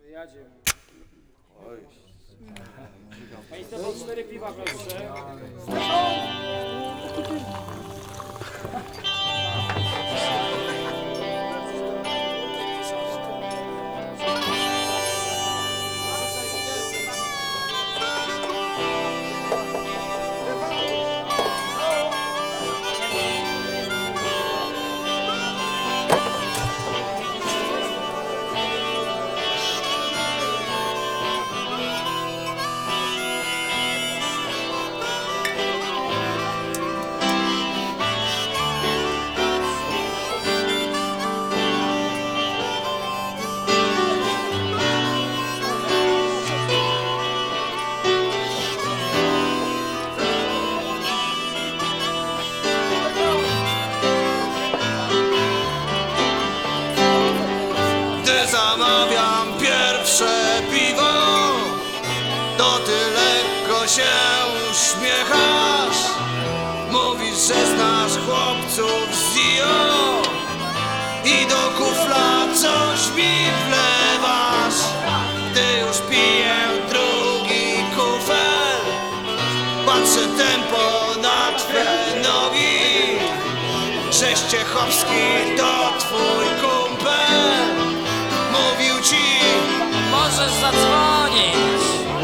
Jadzie. Państwo po 4 piwa, proszę. Zamawiam pierwsze piwo, to ty lekko się uśmiechasz. Mówisz, że znasz chłopców z Dio i do kufla coś mi wlewasz. Ty już piję drugi kufel, patrzę tempo na twe nogi. Grześciechowski to twój kumpel. Mówił ci, możesz zadzwonić.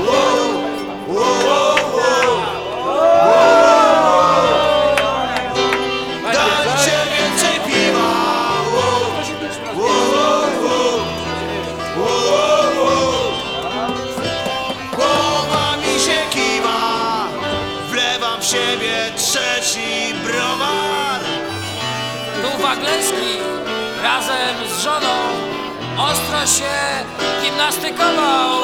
Dajcie więcej piwa. Głowa mi się kiwa, wlewam w siebie trzeci browar. Tu Wagleski razem z żoną ostro się gimnastykował.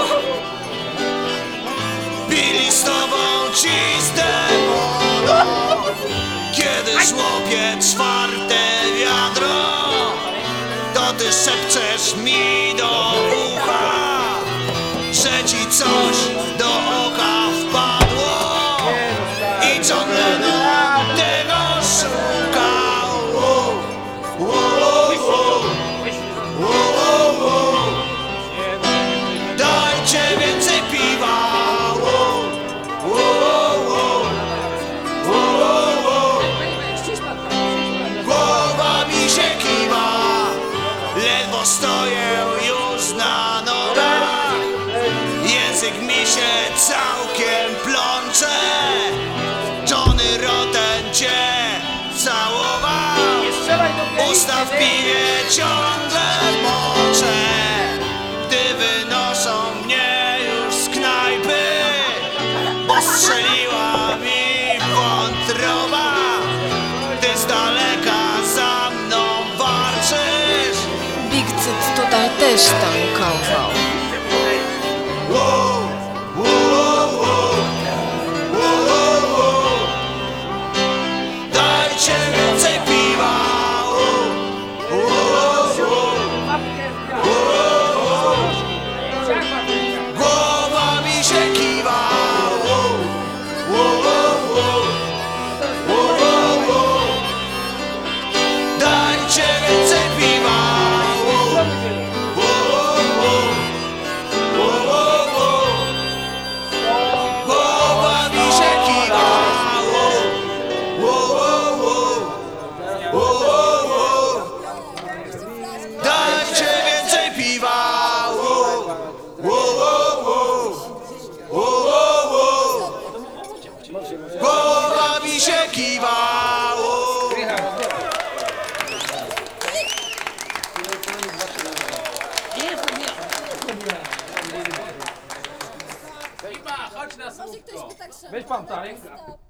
Pili z tobą ci z demoną, kiedy żłopie czwarte wiadro, to ty szepczesz mi do ucha, że ci coś do oka wpadło i John Lennon tego szukał. Dajcie więcej piwa. Głowa mi się kiwa, ledwo stoję już na nogach. Język mi się całkiem plącze. Johnny Rotten cię całował, usta w piwie ciągle moczę. Gdy wynoszą mnie już z knajpy, bo strzeliła mi wątroba. Ty z daleka za mną warczysz. Big Cyt tutaj też tankował. Dajcie więcej piwa. Głowa mi się kiwa. Dajcie więcej piwa. Głowa mi się kiwa. Dajcie więcej piwa. Głowa mi się kiwa. Weź pan tak.